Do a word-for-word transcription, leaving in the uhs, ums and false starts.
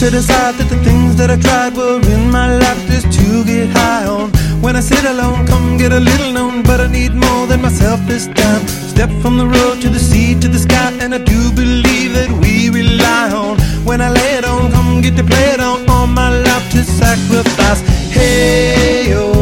to decide that the things that I tried were in my life just to get high on. When I sit alone, come get a little known, but I need more than myself this time. Step from the road to the sea to the sky, and I do believe that we rely on. When I lay it on, come get to play it on, all my life to sacrifice. Hey, oh.